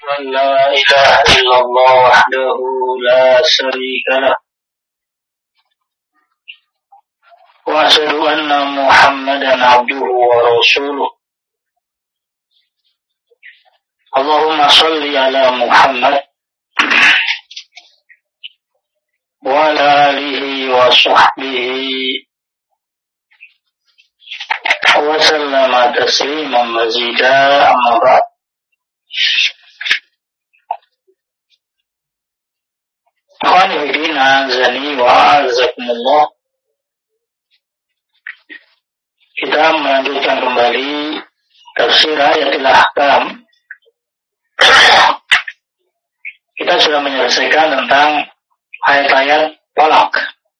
أن لا إله إلا الله وحده لا شريك له وأشهد أن محمدا عبده ورسوله اللهم صل على محمد وعلى آله وصحبه وسلم تسليما مزيدا أما بعد. Ikhwan fillah azani wa azakumullah. Kita melanjutkan kembali tafsir ayatul ahkam. Kita sudah menyelesaikan tentang ayat-ayat talak.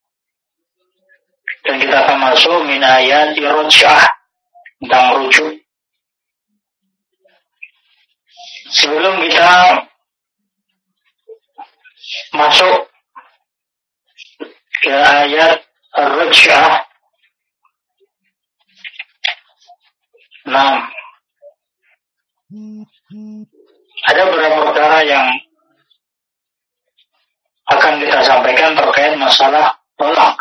Dan kita akan masuk min ayat ruj'ah, tentang rujuk. Sebelum kita masuk ke ayat ruj'ah, ada beberapa perkara yang akan kita sampaikan terkait masalah tolak.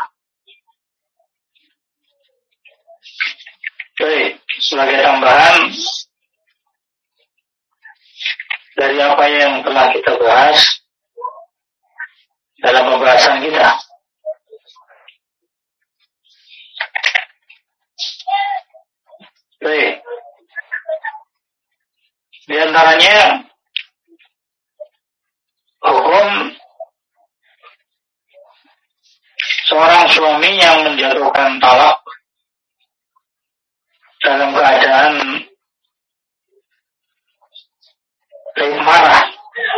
Baik, sebagai tambahan dari apa yang telah kita bahas dalam pembahasan kita. Baik, di antaranya hukum seorang suami yang menjatuhkan talak dalam keadaan marah.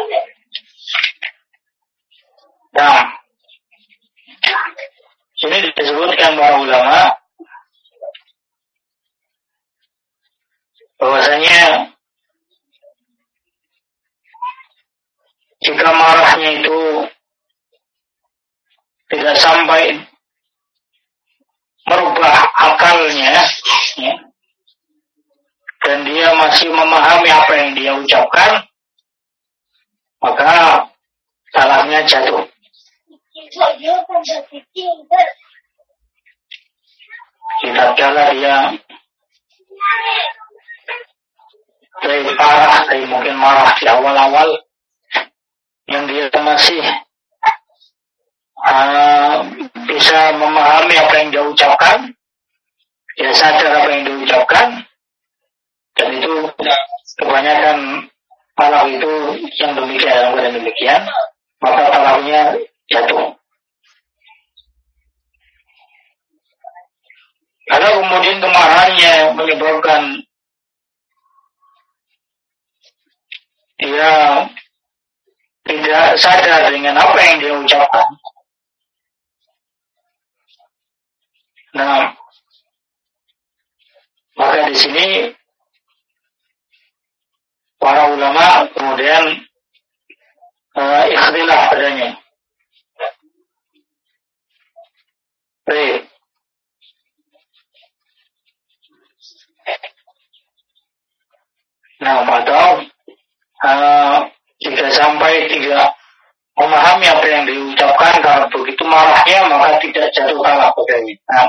Nah, ini disebutkan para ulama bahwasanya jika marahnya itu tidak sampai merubah akalnya, ya, dan dia masih memahami apa yang dia ucapkan, maka talaknya jatuh. Tatkala dia marah, mungkin marah di awal-awal, yang dia masih bisa memahami apa yang dia ucapkan, dia sadar apa yang dia ucapkan, dan itu kebanyakan talak itu yang demikian, dalam keadaan demikian, maka talaknya jatuh. Kalau kemudian kemarahannya menyebabkan dia tidak sadar dengan apa yang dia ucapkan, nah, maka di sini para ulama kemudian ikhtilaf padanya. Baik. Nah, atau jika sampai tidak memahami apa yang diucapkan, karena begitu marahnya maka tidak jatuh talak padanya. Nah,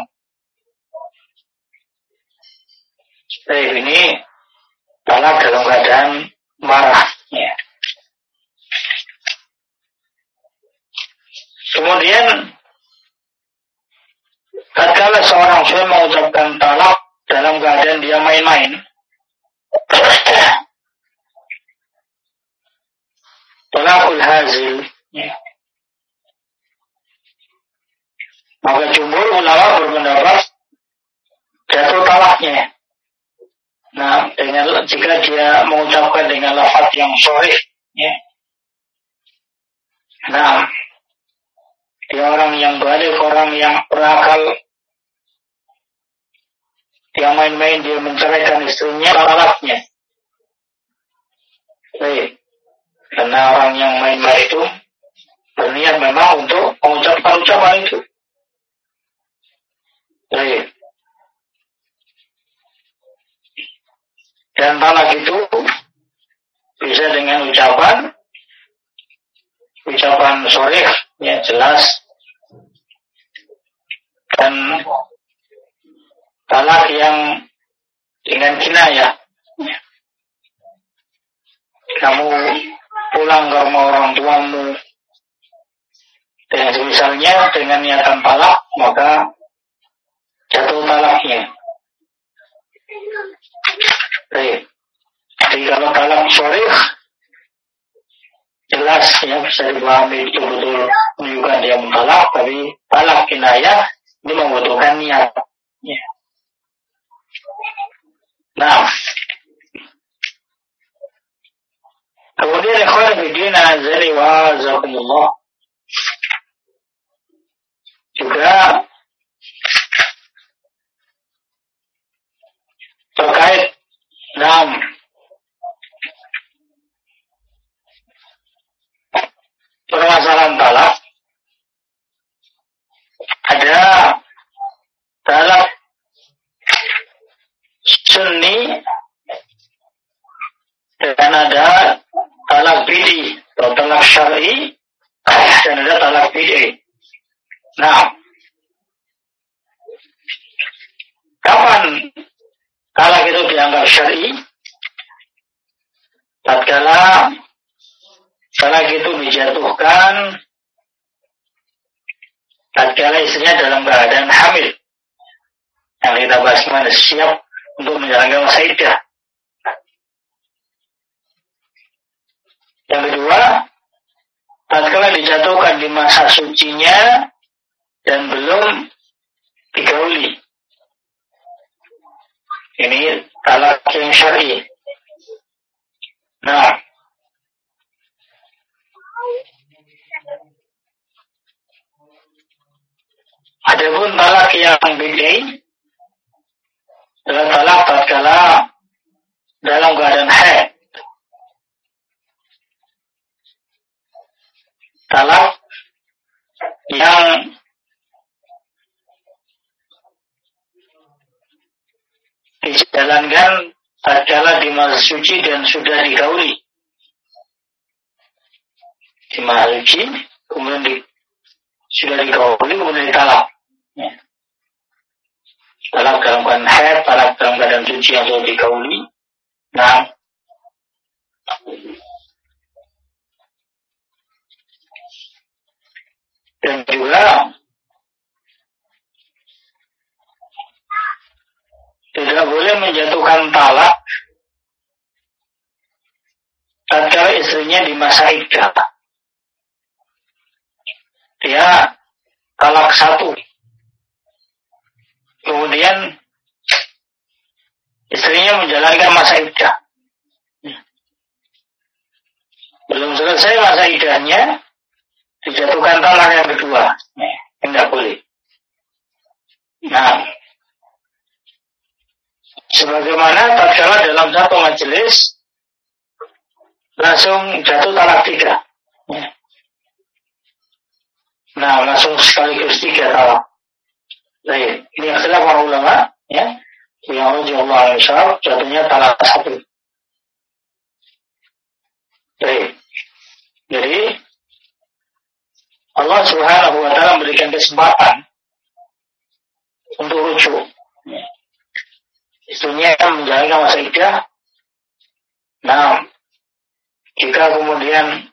ini talak dalam keadaan marah. Ya. Kemudian tatkala seorang suami mengucapkan talak dalam keadaan dia main-main, talakul hazil, ya, maka jumhur ulama berpendapat jatuh talaknya. Nah, jika dia mengucapkan dengan lafaz yang sahih, ya. Nah, dia orang yang balik, orang yang berakal, dia main-main, dia menceraikan istrinya, talaknya. Baik. Karena orang yang main-main itu berniat memang untuk mengucapkan ucapan itu. Baik. Dan talak itu bisa dengan ucapan jelas, dan talak yang dengan kinayah. Kamu pulang ke rumah orang tuamu dan misalnya dengan niatan talak, maka jatuh talaknya. Baik. Jadi kalau talak sharih jelas ya bisa dipahami betul-betul menunjukkan dia mentalak, tapi talak kinayah ini membutuhkan niat. Ya. Nah, kemudian ikhwan fillah azza wa jazakumullah juga terkait permasalahan talak, ada talak sunni dan ada talak bid'i atau talak syar'i dan ada talak bid'i. Nah, kapan talak itu dianggap syar'i? Tatkala talak itu dijatuhkan tatkala istrinya dalam keadaan hamil, yang kita bahas mana siap untuk menjalankan masa iddah. Yang kedua, tatkala dijatuhkan di masa sucinya dan belum digauli. Ini talak yang syar'i. Nah, adapun talak yang bid'i adalah talak tatkala dalam keadaan haid. Talak yang dijalankan tatkala di masa suci dan sudah digauli. Di masa suci, kemudian sudah digauli, kemudian ditalak. Ya. Talak dalam keadaan haid, talak dalam keadaan suci yang sudah digauli. Nah, dan juga tidak boleh menjatuhkan talak tatkala istrinya di masa iddah. Dia talak satu, kemudian istrinya menjalankan masa iddah. Belum selesai masa iddahnya, dijatuhkan talak yang kedua. Tidak boleh. Nah, sebagaimana tatkala dalam satu majelis langsung jatuh talak 3. Nah, langsung sekaligus 3 talak. Baik, ini istilah para ulama, ya. Yang Allah Al-Syarab jatuhnya talak 1. Baik. Jadi Allah Subhanahu wa taala memberikan kesempatan untuk rujuk. Istrinya menjalankan masa iddah. Nah, jika kemudian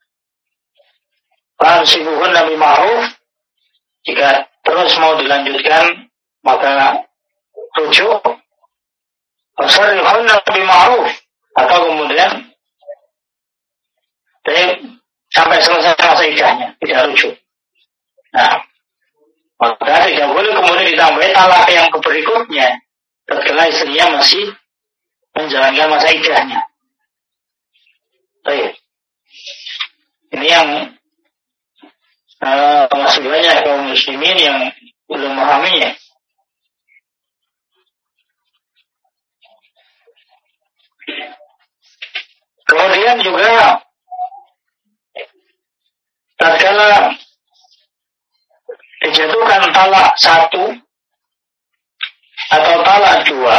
Fansibuhun Nabi Ma'ruf, jika terus mau dilanjutkan, maka rujuk. Fasarihun Nabi Ma'ruf, atau kemudian sampai selesai masa iddahnya, tidak rujuk. Nah, maka tidak boleh kemudian ditambahi talak yang berikutnya, tatkala istrinya masih menjalankan masa iddahnya. Baik. Ini yang masih banyak kaum muslimin yang belum memahaminya. Kemudian juga tatkala dijatuhkan talak 1 atau talak 2,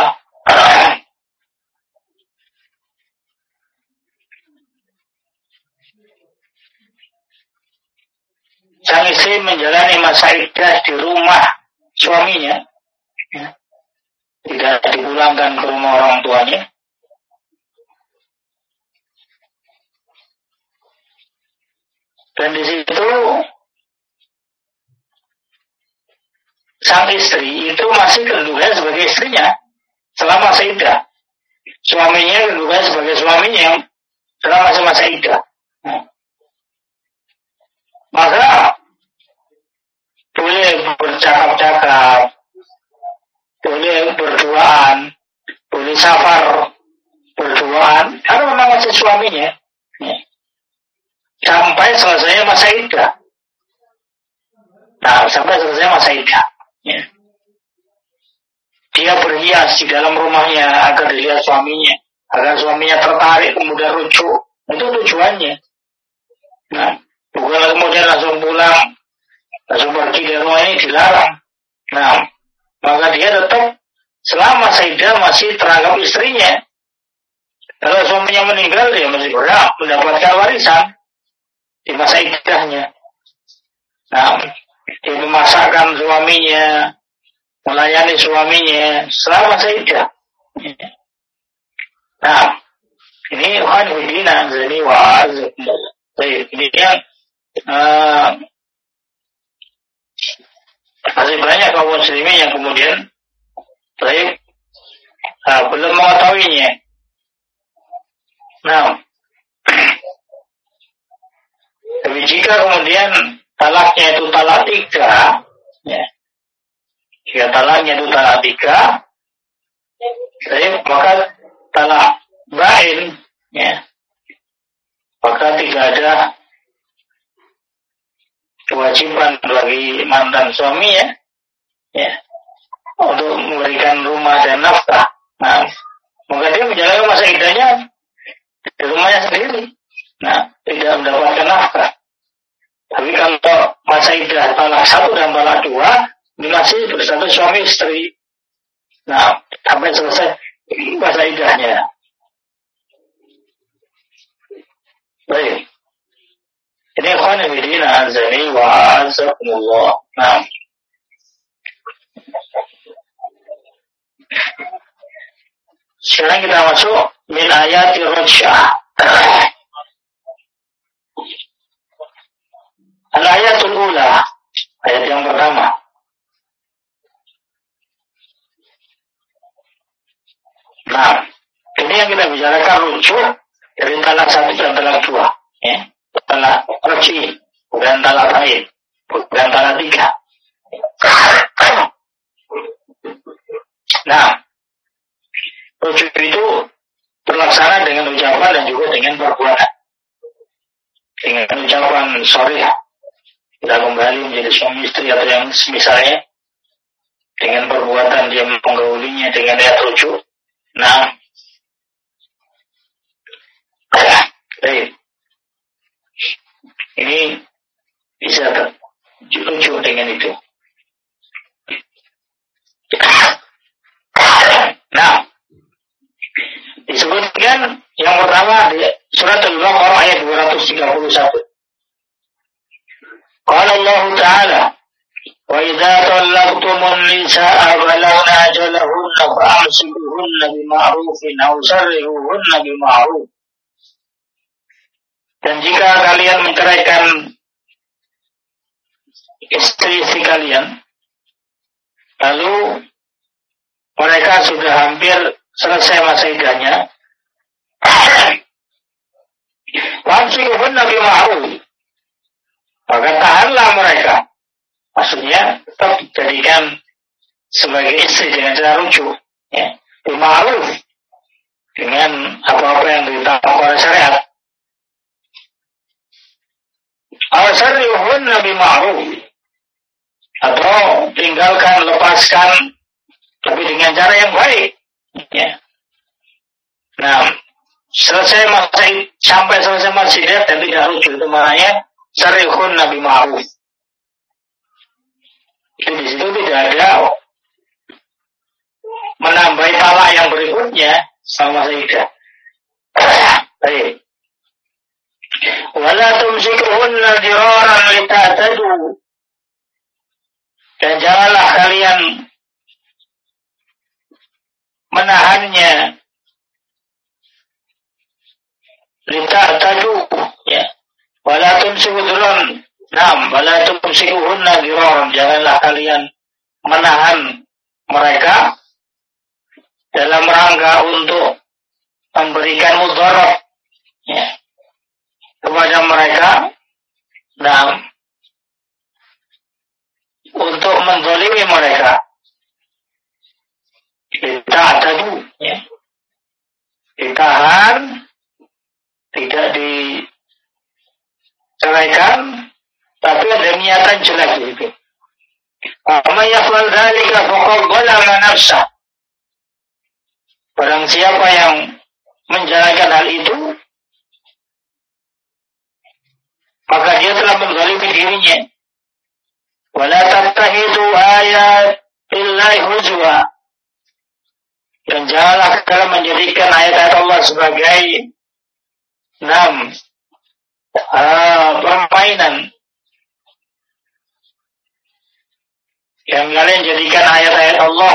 sang istri masih menjalani masa iddah di rumah suaminya, ya, tidak dipulangkan ke rumah orang tuanya. Dan di situ sang istri itu masih kedudukannya sebagai istrinya selama masa iddah. Suaminya kedudukannya sebagai suaminya selama masa iddah. Maka boleh bercakap-cakap, boleh berduaan, boleh safar berduaan, karena memang masih suaminya. Sampai selesai masa iddah. Nah, sampai selesai masa iddah. Ya. Dia berhias di dalam rumahnya agar dilihat suaminya, agar suaminya tertarik kemudian rujuk. Itu tujuannya. Nah, bukan kemudian langsung pulang, langsung pergi dari rumah ini, dilarang. Nah, maka dia tetap selama masa iddah masih teranggap istrinya. Kalau suaminya meninggal, dia masih berhak mendapatkan warisan di masa iddahnya. Nah, dia memasakkan suaminya, melayani suaminya selama masa iddah. Nah, ini Alhamdulillah, ini ini yang masih banyak kaum muslimin yang kemudian belum mengetahuinya. Nah, tapi jika kemudian talaknya itu talak 3, ya, jika talaknya itu talak 3, maka talak bain, ya, maka tidak ada kewajiban bagi mantan suami, ya, untuk memberikan rumah dan nafkah. Nah, maka dia menjalani masa iddahnya di rumahnya sendiri. Nah, tidak mendapatkan nafkah. Tapi kalau masa iddah talak 1 dan talak 2, ini masih berstatus suami istri. Nah, sampai selesai masa iddahnya. Baik. Ini ikhwan fillah azani wa azakumullah. Nah. Sekarang kita masuk min ayati raj'ah. Al-ayatul ula, ayat yang pertama. Nah, ini yang kita bicarakan rujuk dari talak 1 dan talak 2, ya. Talak raj'i, bukan talak bain, bukan talak 3. Nah, rujuk itu terlaksana dengan ucapan dan juga dengan perbuatan. Dengan ucapan sorry, kita kembali menjadi suami istri atau yang misalnya, dengan perbuatan dia menggaulinya dengan niat rujuk. Nah, baik. Ini bisa rujuk dengan itu. Nah, disebutkan yang pertama di surat Al-Baqarah ayat 231. Qala Allah Ta'ala, wa idza talaqtumun nisaa balagna ajalahunna fa'amsikuhunna bima'rufin aw sarrihuhunna bima'ruf. Dan jika kalian menceraikan istri-istri kalian, lalu mereka sudah hampir selesai masa iddahnya, fa'amsikuhunna bima'ruf, maka tahanlah mereka. Maksudnya tetap dijadikan sebagai istri dengan cara rujuk, ya, bima'ruf, dengan apa-apa yang ditetapkan oleh syariat. Awasarrihunna bima'ruf, atau tinggalkan, lepaskan, tapi dengan cara yang baik, ya. Nah, sampai selesai masa iddah dan tidak rujuk, itu maknanya sarrihunna bima'ruf. Itu di situ tidak ada menambahi talak yang berikutnya sama masa iddah. Baik. Wala tumsikuhunna diraran lita'tadu, Dan janganlah kalian menahannya lita'tadu, ya. Wala tumsikuhunna, wala tumsikuhunna diraran, janganlah kalian menahan mereka dalam rangka untuk memberikan mudarat, ya, kepada mereka, untuk menzalimi mereka. Lita'tadu, ya. Ditahan, tidak diceraikan, tapi ada niatan jelek itu. Amma yaf'al dzalika faqad zalama nafsah. Barang siapa yang menjalankan hal itu, maka dia telah menzalimi dirinya. Wala tattahidu ayatillahi huzwa. Dan janganlah kalian menjadikan ayat-ayat Allah sebagai permainan. Yang kalian jadikan ayat-ayat Allah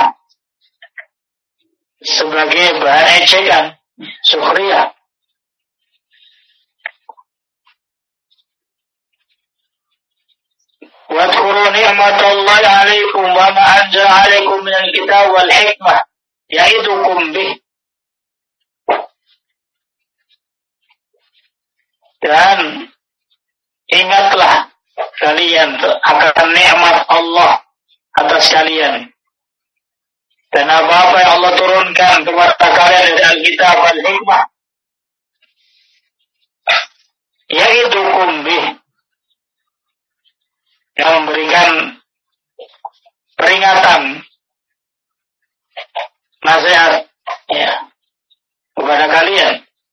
sebagai bahan ejekan, sukhriyah. Wadhkuru ni'matallahi 'alaikum wa ma anzala 'alaikum minal kitab wal hikmah ya'idukum bih. Dan ingatlah kalian akan nikmat Allah atas kalian. Dan apa-apa yang Allah turunkan kepada kalian dari Alkitab dan Hikmah, ya'idukum bih, yang memberikan peringatan, nasihat, ya, kepada kalian.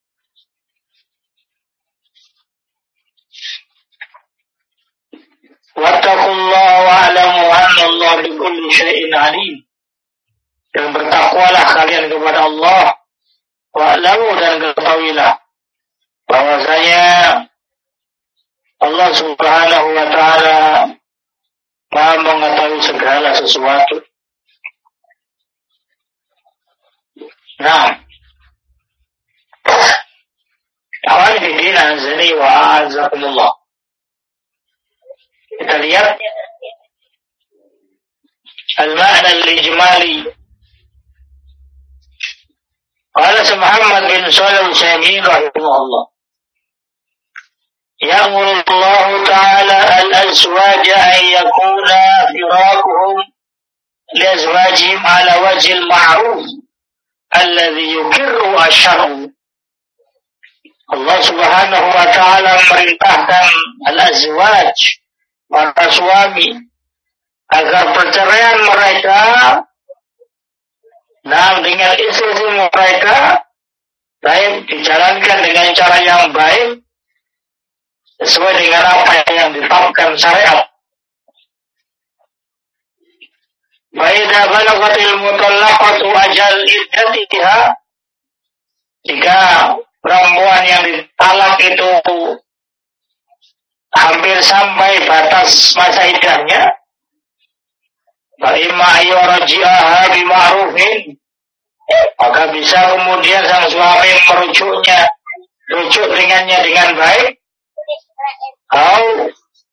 Wattaqullaha wa'lamu anna Allah bikulli syai'in 'alim. Dan bertakwalah kalian kepada Allah, wa'lamu, dan ketahuilah bahwasanya Allah Subhanahu wa ta'ala Maha mengetahui segala sesuatu. Nah, awal bidin azani wa a'azakumullah. Kita lihat al-ma'na al-ijmali. Qala Muhammad bin Shalih al-Utsaimin rahimahullah, ya'muru Allah ta'ala al-azwaj an yakuna firaquhum li azwajihim ala wajhi al-ma'ruf alladhi yukirru asy-syar'u. Allah Subhanahu wa ta'ala memerintahkan al-azwaj, para suami, agar perceraian mereka dengan istri mereka baik dijalankan dengan cara yang baik sesuai dengan apa yang ditetapkan syariat. Wa idza balaghatil mutallaqatu ajal iddatiha, jika perempuan yang ditalak itu hampir sampai batas masa iddahnya, fa imma yurji'aha bima'rufin, maka bisa kemudian sang suami rujuk dengannya dengan baik, atau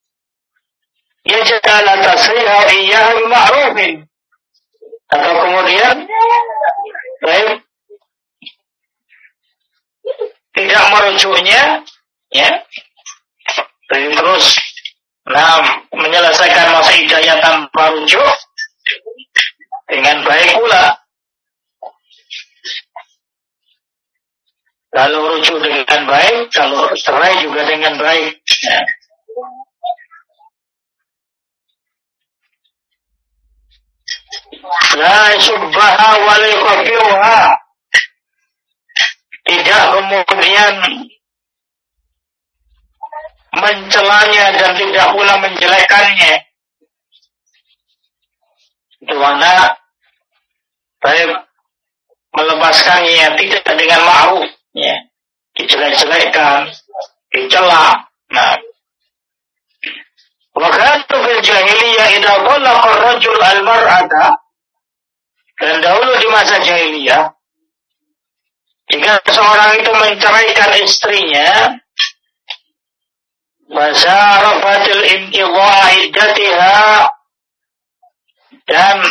yaj'al tasriha iyyaha bima'rufin, atau kemudian baik tidak merujuknya, ya, terus menyelesaikan masa iddahnya tanpa rujuk dengan baik pula. Kalau rujuk dengan baik, kalau cerai juga dengan baik, ya. La subbaha wa la yuqabiha, tidak kemudian mencelanya dan tidak pula menjelekannya. Itu mana baik melepaskannya tidak dengan ma'ruf, ya, dijelek-jelekkan, dicela. Nah, wa kanu fil jahiliyah idza talaqa ar-rajul al-mar'ata, dan dahulu di masa jahiliyah jika seorang itu menceraikan istrinya, wasarafatil inqidha iddatiha, dan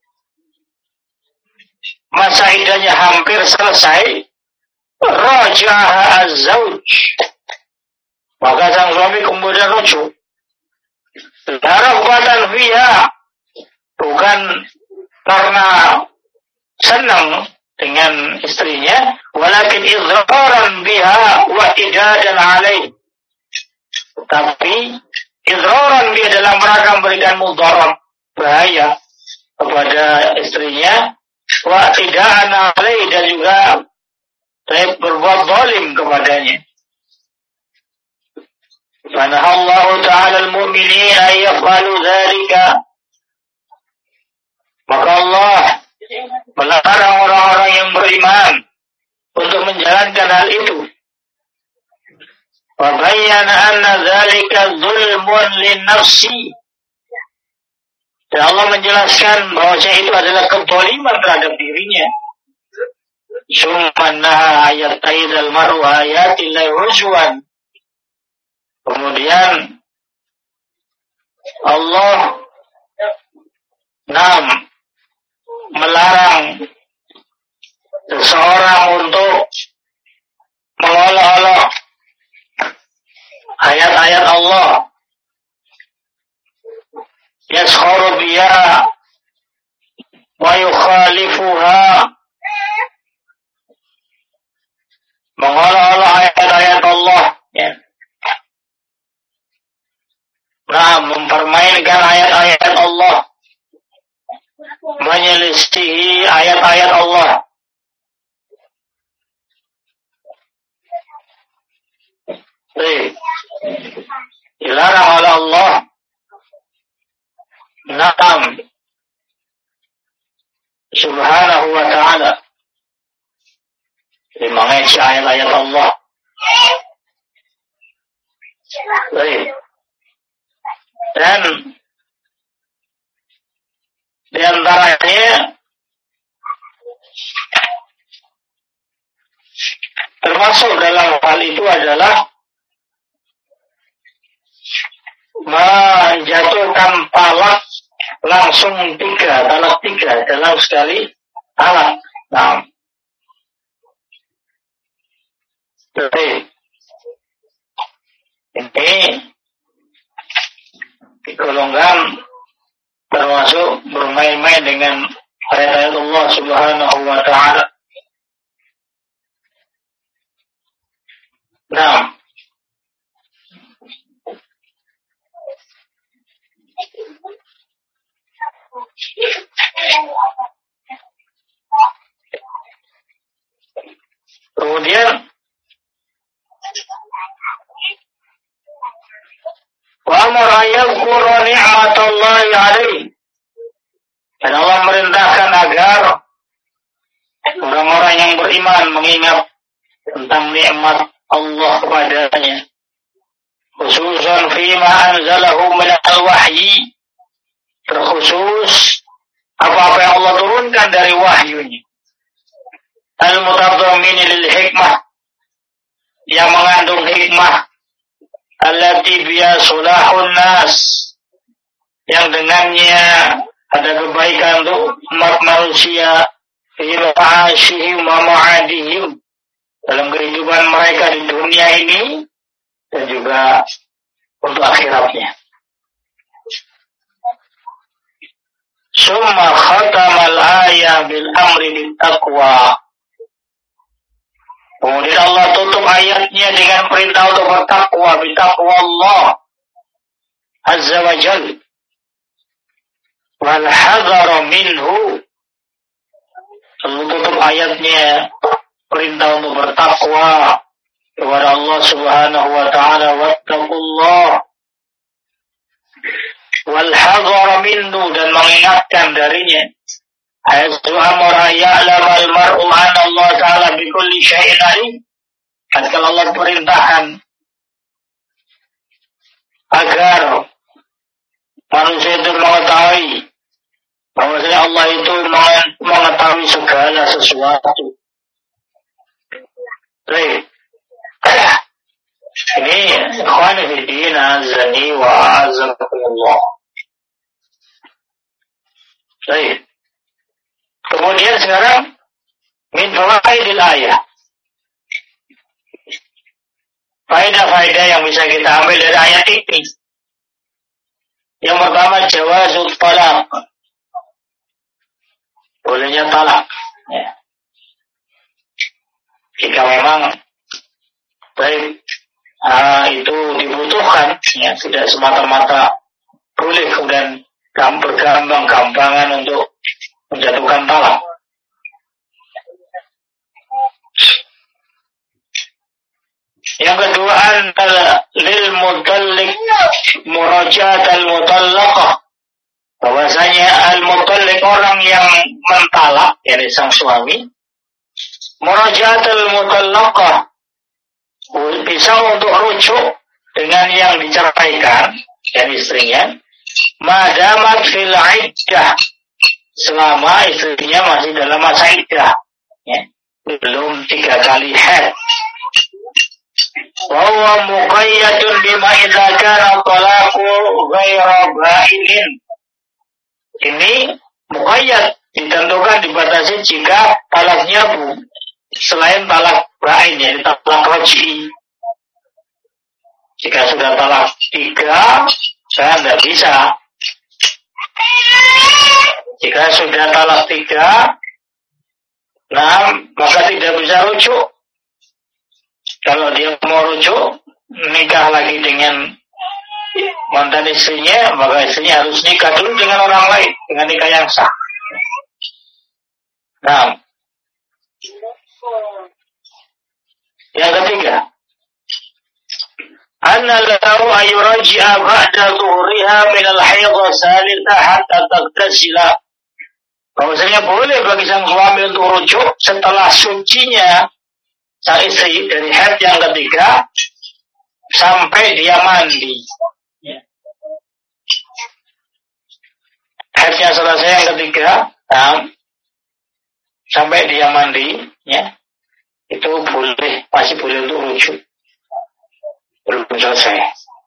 masa iddahnya hampir selesai, rajaha az-zawj, maka sang suami kemudian rujuk. Raghbatan fiha, bukan karena senang dengan istrinya, walakin idraran biha wa idadan alaih, tapi idraran biha dalam rangka memberikan mudarat, bahaya kepada istrinya, wa idadan alaih, dan juga berbuat zalim kepadanya. Fanahallahu ta'ala al-mu'minin an yaf'alu dzalika, maka Allah melarang orang-orang yang beriman untuk menjalankan hal itu. Wa bayyana anna dzalika zulmun lin-nafsi, dan Allah menjelaskan bahwa itu adalah kezaliman terhadap dirinya. Summanna ayat aidal mar'u ayatillahi hujwan, kemudian Allah melarang seseorang untuk mengolok-olok ayat-ayat Allah, yaskhuru biha wa yukhalifuha, mengolok-olok ayat-ayat Allah, ya. Mempermainkan ayat-ayat Allah, menyelisihi ayat-ayat Allah. Dilarang oleh Allah. Subhanahu wa ta'ala, mengenai ayat-ayat Allah. Dan di antaranya termasuk dalam hal itu adalah menjatuhkan talak langsung talak tiga dalam sekali talak. Ini golongan termasuk bermain-main dengan ayat-ayat Allah Subhanahu wa ta'ala. Kemudian wa amara yadhkura ni'matallahi 'alaihi, dan Allah merintahkan agar orang-orang yang beriman mengingat tentang nikmat Allah kepadanya, khususan fima anzalahu min al-wahyi, terkhusus apa-apa yang Allah turunkan dari wahyunya, al-mutadhammin lil hikmah, yang mengandung hikmah, allati biya sulahun nas, yang dengannya ada kebaikan untuk umat manusia, fi ma'ashihim wa ma'adihim, dalam kehidupan mereka di dunia ini dan juga untuk akhiratnya. Summa khatamal ayah bil amri bil taqwa, kemudian Allah tutup ayatnya dengan perintah untuk bertakwa, bertakwa Allah Azza wa Jalla, wal hadhara minhu. Allah tutup ayatnya perintah untuk bertakwa kepada Allah Subhanahu wa ta'ala, wattaqullah, wal hadhara minhu, dan mengingatkan darinya. Haitsu amara ya'lam al-mar'u anna Allah ta'ala bi kulli syai'in alim, kalau Allah perintahkan agar manusia itu mengetahui bahwasanya Allah itu mengetahui segala sesuatu. Baik. Ini ikhwan fillah azani wa azakumullah. Baik. Kemudian sekarang min fawaidil ayat. Faedah-faedah yang bisa kita ambil dari ayat ini. Yang pertama, jawazul talaq. Bolehnya talak. Ya. Jika memang baik itu dibutuhkan, ya, tidak semata-mata boleh kemudian bergampang-gampangan untuk menjatuhkan talak. Yang kedua, lil mutalliq murajaat al mutallaqah, bahwasanya al mutalliq orang yang mentalak, yakni sang suami, murajaat al mutallaqah bisa untuk rujuk dengan yang diceraikan dan istrinya, madamat fil iddah, selama istrinya masih dalam masa iddah, ya, belum 3 kali haid. Wa huwa muqayyadun bima idza kana talaqu ghairu ba'in. Ini muqayyad, ditentukan, dibatasi jika talaknya selain talak ba'in, yaitu talak raj'i. Jika sudah talak 3, saya tidak bisa. Jika sudah talak 3, maka tidak bisa rujuk. Kalau dia mau rujuk, nikah lagi dengan mantan istrinya, maka istrinya harus nikah dulu dengan orang lain, dengan nikah yang sah. Nah, yang ketiga, anna lahu ayuraji'a ba'da zuhuriha min al-haidha salisa hatta taghtasila. Bahwasanya boleh bagi sang suami untuk rujuk setelah sucinya sang istri dari haid yang ketiga sampai dia mandi. Ya. Haidnya selesai yang ketiga, sampai dia mandi, ya, itu boleh, masih boleh untuk rujuk. Belum selesai.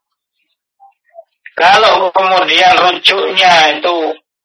Kalau kemudian rujuknya itu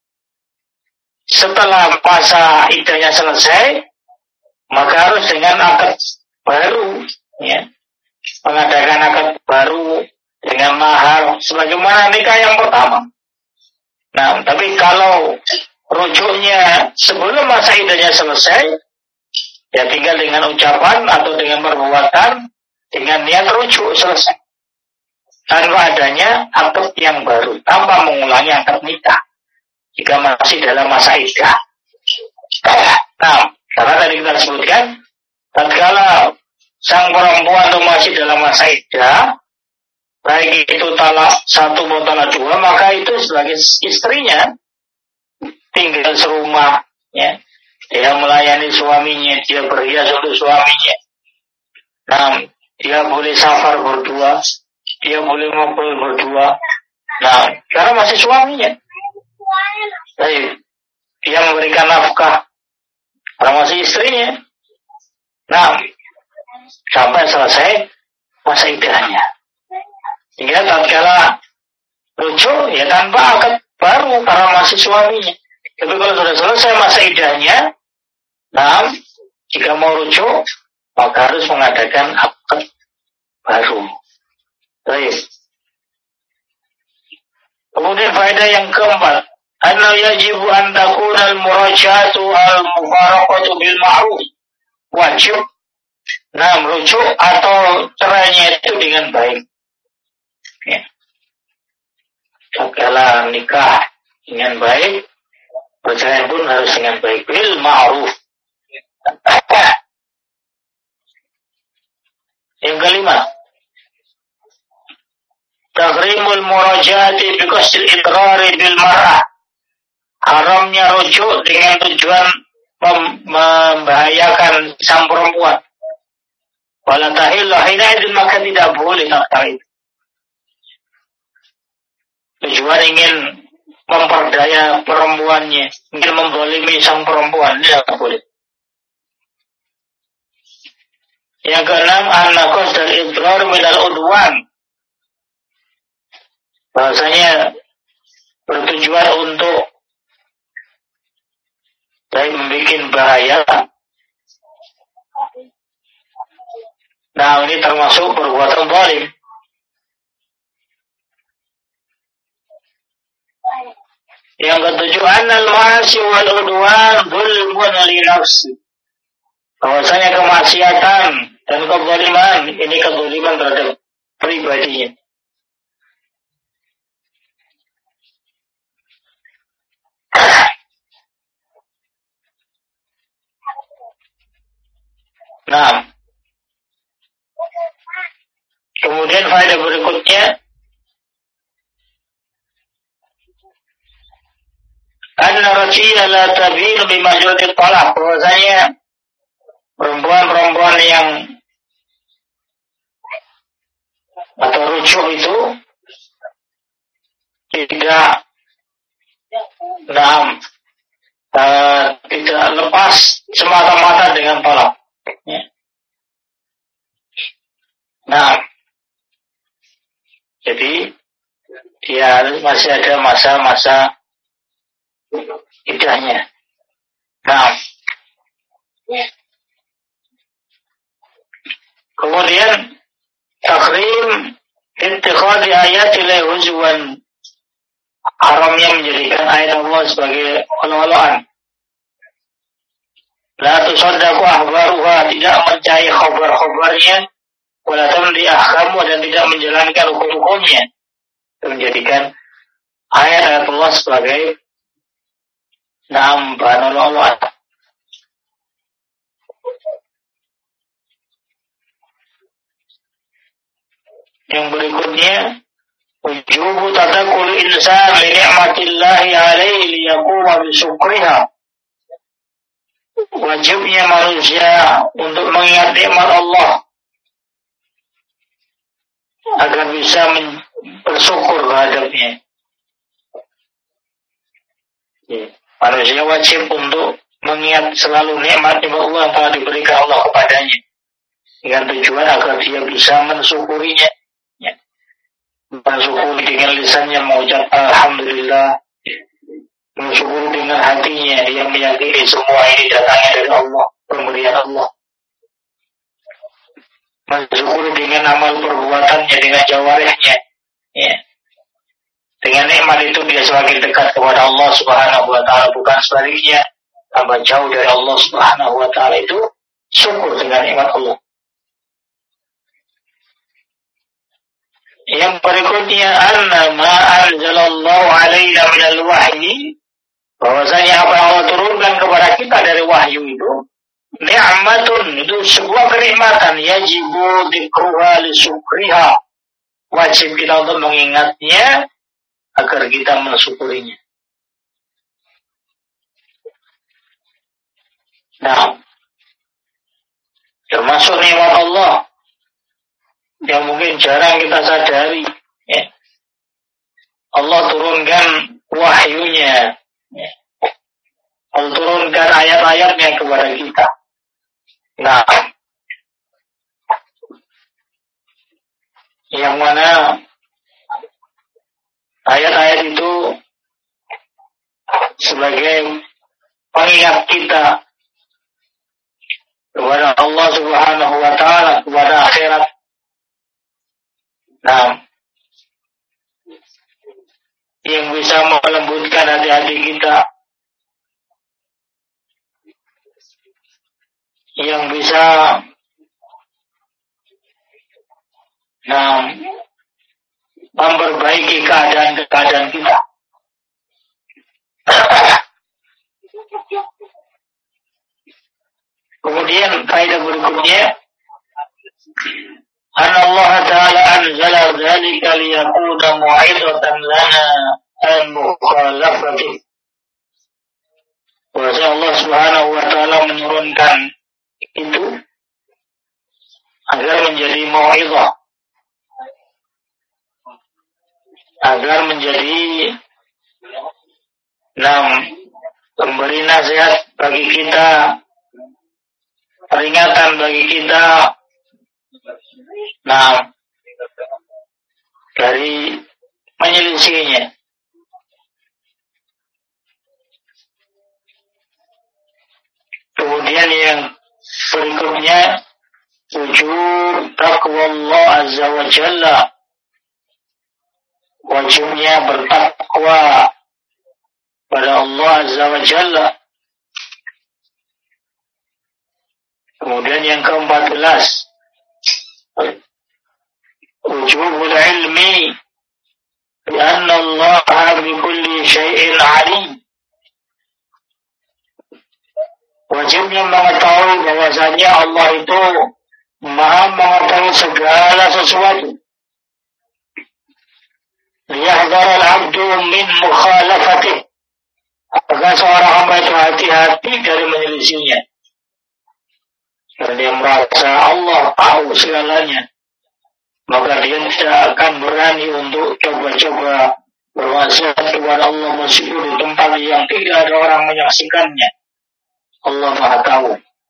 setelah masa iddahnya selesai, maka harus dengan akad baru, ya, mengadakan akad baru dengan mahar sebagaimana nikah yang pertama. Nah, tapi kalau rujuknya sebelum masa iddahnya selesai, ya tinggal dengan ucapan atau dengan perbuatan, dengan niat rujuk selesai. Tanpa adanya akad yang baru, tanpa mengulangi akad nikah jika masih dalam masa iddah. Nah, karena tadi kita sebutkan, tatkala sang perempuan itu masih dalam masa iddah, baik itu talak 1 atau talak 2, maka itu sebagai istrinya tinggal serumah, ya. Dia melayani suaminya, dia berhias untuk suaminya. Nah, dia boleh safar berdua, dia boleh ngobrol berdua. Nah, karena masih suaminya. Baik, dia memberikan nafkah karena masih istrinya. Nah, sampai selesai masa iddahnya. Sehingga tatkala rujuk, ya tanpa akad baru karena masih suaminya. Tapi kalau sudah selesai masa iddahnya, nah, jika mau rujuk, maka harus mengadakan akad baru. Baik. Kemudian faedah yang keempat, anna yajibu an takuna al-murajaatu al-mufaraqatu bil ma'ruf. Wajib merujuk atau cerainya itu dengan baik. Ya. Segala nikah dengan baik, perceraian pun harus dengan baik, bil ma'ruf. Yang kelima, tahrimul murajaati bi qasdil idrari bil mar'ah. Haramnya rujuk dengan tujuan membahayakan sang perempuan. Wala tahillu hina idzin, maka tidak boleh tatkala itu. tujuan ingin memperdaya perempuannya, ingin membolimi sang perempuan, tidak boleh. Yang keenam, an-naqas dari idrar minal udwan. Bahasanya bertujuan untuk membuat bahaya. Nah, ini termasuk perbuatan zalim. Yang ketujuh, annal ma'asi wal udwan dzulmun li nafsi. Bahwasanya kemaksiatan dan kezaliman ini kezaliman terhadap pribadinya. Nah, kemudian faedah berikutnya, anna rajiyya la tabinu bi majrati talaq. Bahwasanya perempuan-perempuan yang atau rujuk itu tidak tidak lepas semata-mata dengan talak. Nah, jadi dia masih ada masa-masa iddahnya. Nah, kemudian takrim ittikhadhi ayatil huzwan, haramnya menjadikan ayat Allah sebagai olok-olokan. La tusaddaqu akhbaruha, tidak percaya khabar-khabarnya, wala tamdi ahkamu, dan tidak menjalankan hukum-hukumnya. Menjadikan ayat Allah sebagai bahan olok-olokan. Yang berikutnya, wujubu tadakul insan li ni'matillahi alaihi liyaquma bisyukriha. Wajibnya manusia untuk mengingat nikmat Allah agar bisa bersyukur terhadapnya. Manusia wajib untuk mengingat selalu nikmat-nikmat Allah yang telah diberikan Allah kepadanya, dengan tujuan agar dia bisa mensyukurinya. Mensyukuri dengan lisannya, mengucap alhamdulillah, mensyukuri dengan hatinya, dia meyakini semua ini datangnya dari Allah, pemberian Allah. Mensyukuri dengan amal perbuatannya, dengan jawarihnya, dengan nikmat itu dia semakin dekat kepada Allah Subhanahu wa ta'ala, bukan sebaliknya, tambah jauh dari Allah Subhanahu wa ta'ala. Itu syukur dengan nikmat Allah. Yang berikutnya, anna ma anzalallahu alaina minal wahyi, bahwasanya apa yang Allah turunkan kepada kita dari wahyu itu ni'matun, itu sebuah kenikmatan, yajibu dzikruha li syukriha, wajib kita untuk mengingatnya agar kita mensyukurinya. Nah, termasuk nikmat Allah yang mungkin jarang kita sadari, Allah turunkan wahyunya, Allah turunkan ayat-ayatnya kepada kita. Nah, yang mana ayat-ayat itu sebagai pengingat kita kepada Allah Subhanahu wa ta'ala, kepada akhirat. Nah, yang bisa melembutkan hati-hati kita, yang bisa memperbaiki keadaan kita. Kemudian kaidah berikutnya, Allah Ta'ala anzala dzalika liyakuna mu'idatan lana al-mukhalafati. Bahwa Allah Subhanahu wa ta'ala menurunkan itu agar menjadi mau'izah, agar menjadi memberi nasihat bagi kita, peringatan bagi kita, dari menyelisihinya. Kemudian yang berikutnya, wujud taqwa Allah Azza wa Jalla, wajibnya bertakwa pada Allah Azza wa Jalla. Kemudian yang ke-14, wujubul ilmi bi anna Allah bi kulli syai'in alim. Wajibnya mengetahui bahwasanya Allah itu Maha mengetahui segala sesuatu. Liyahdhar al-'abdu min mukhalafatih, agar seorang hamba itu hati-hati dari menyelisihinya. Karena dia merasa Allah tahu segalanya, maka dia tidak akan berani untuk coba-coba berwasiat kepada Allah meskipun di tempat yang tidak ada orang menyaksikannya. Allah Maha tahu.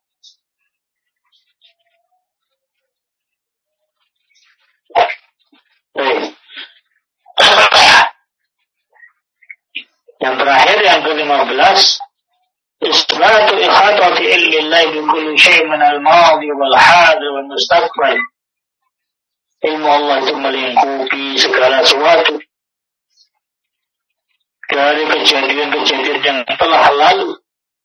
Yang terakhir, yang ke-15, isbatu ikhatati ilmi Allah bi kulli syai' min al-madi wal hadir wal mustaqbal. Ilmu Allah itu melingkupi segala sesuatu, dari kejadian-kejadian yang telah lalu,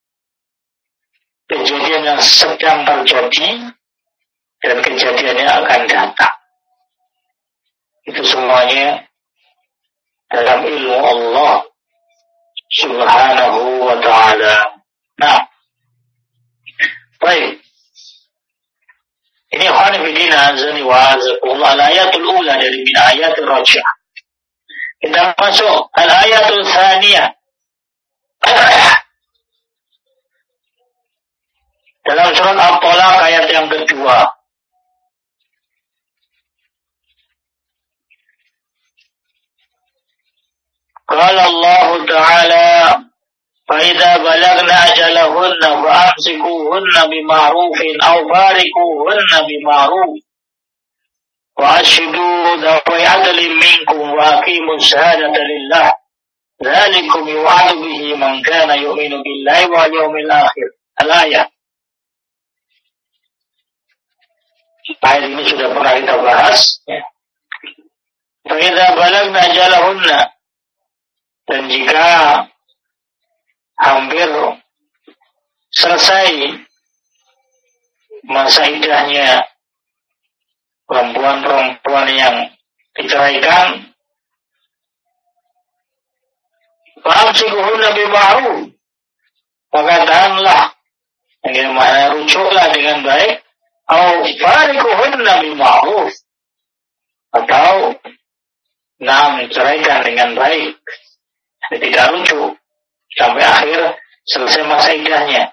kejadian yang sedang terjadi, dan kejadian yang akan datang. Itu semuanya dalam ilmu Allah Subhanahu wa ta'ala. Baik. Ini khonifidina azani wa azakullah, al-ayatul ula dari min ayatul rajah. Kita masuk al-ayatul thaniyah. Dalam surat At-Talaq ayat yang kedua. Qala Allah Ta'ala, فَإِذَا بَلَغْنَ أَجَلَهُنَّ فَأَمْسِكُوهُنَّ بِمَعْرُوفٍ أَوْ فَارِقُوهُنَّ بِمَعْرُوفٍ وَأَشْهِدُوا ذَوَيْ عَدْلٍ مِنْكُمْ وَأَقِيمُوا الشَّهَادَةَ لِلَّهِ ذَلِكُمْ يُوعَظُ بِهِ مَنْ كَانَ يُؤْمِنُ بِاللَّهِ وَالْيَوْمِ الْآخِرِ. Al-ayat. Ayat ini sudah pernah kita bahas. فَإِذَا بَلَغْنَ أَجَلَهُنَّ, dan jika hampir selesai masa iddahnya perempuan-perempuan yang diceraikan, fa'amsikuhunna bima'ruf, maka tahanlah, yang mana rujuklah dengan baik, atau farikuhunna bima'ruf, atau ceraikan dengan baik. Tidak rujuk sampai akhir selesai masa iddahnya.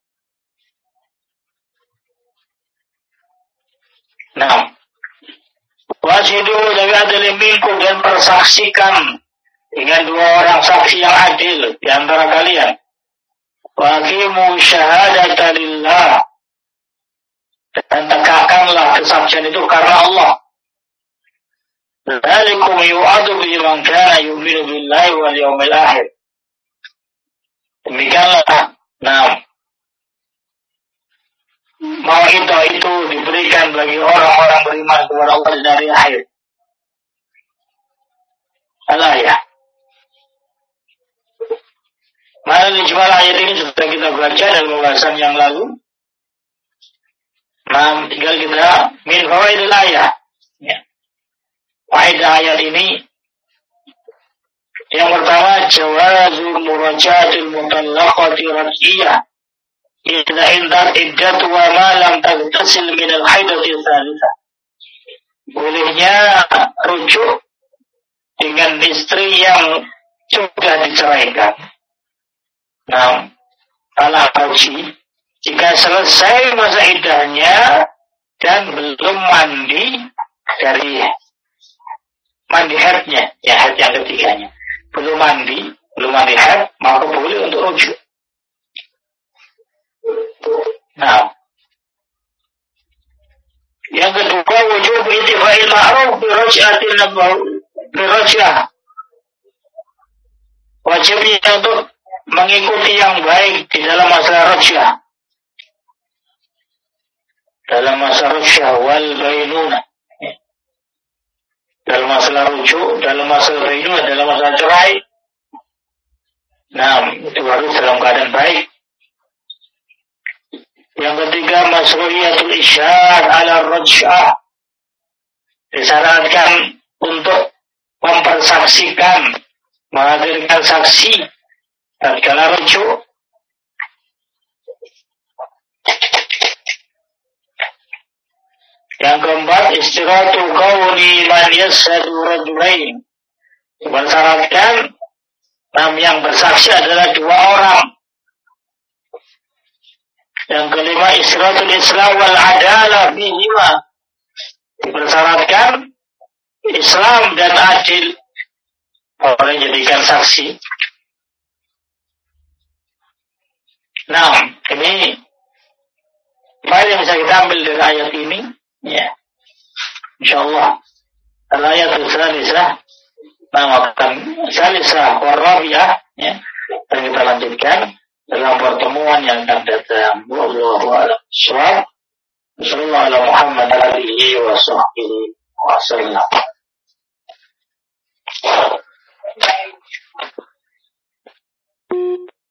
Wasidu dari adil minkum, dan persaksikan dengan 2 orang saksi yang adil di antara kalian. Waqimu syahadata lillah, dan tegakkanlah kesaksian itu karena Allah. Dzalikum yu'adu bihi man kana yu'minu billahi wal yawmil akhir. Demikianlah, mau'idhah itu diberikan bagi orang-orang beriman kepada Allah dari akhir. Al-ayat. Mana ijmal ayat ini sudah kita baca dalam pembahasan yang lalu. Tinggal kita min fawaidil ayat. Faedah ayat ini, yang pertama, jawazul murajatil mutallaqati raj'iyah idza indat iddat wa ma lam taghtasil min al-haidati tsalitsah. Bolehnya rujuk dengan istri yang sudah diceraikan, ala haji, jika selesai masa iddahnya dan belum mandi dari mandi haidnya, ya haid yang ketiganya. Belum mandi haid, maka boleh untuk rujuk. Nah, yang kedua, wujub ittifa'il ma'ruf bi raj'atin biraj'ah. Wajibnya untuk mengikuti yang baik di dalam masalah raj'ah. Dalam masalah raj'ah wal bainunah. Dalam masalah rujuk, dalam masalah bainunah, dalam masalah cerai. Nah, itu harus dalam keadaan baik. Yang ketiga, masru'iyatul isyad ala raj'ah. Disarankan untuk mempersaksikan, menghadirkan saksi tatkala rujuk. Yang keempat, istiratu qawli man yashhadu rajulain. Dipersyaratkan yang bersaksi adalah 2 orang. Yang kelima, istiratul Islam wal adalah bihima. Dipersyaratkan Islam dan adil orang jadikan saksi. Nah, ini apa yang bisa kita ambil dari ayat ini? Ya, insyaallah al-ayat al-salisah, salisah war-rabi'ah, ya, dan kita lanjutkan dalam pertemuan yang akan datang. Wallahu a'lam bishawab. Sallallahu ala Muhammad alihi wa sahbihi wa sallam.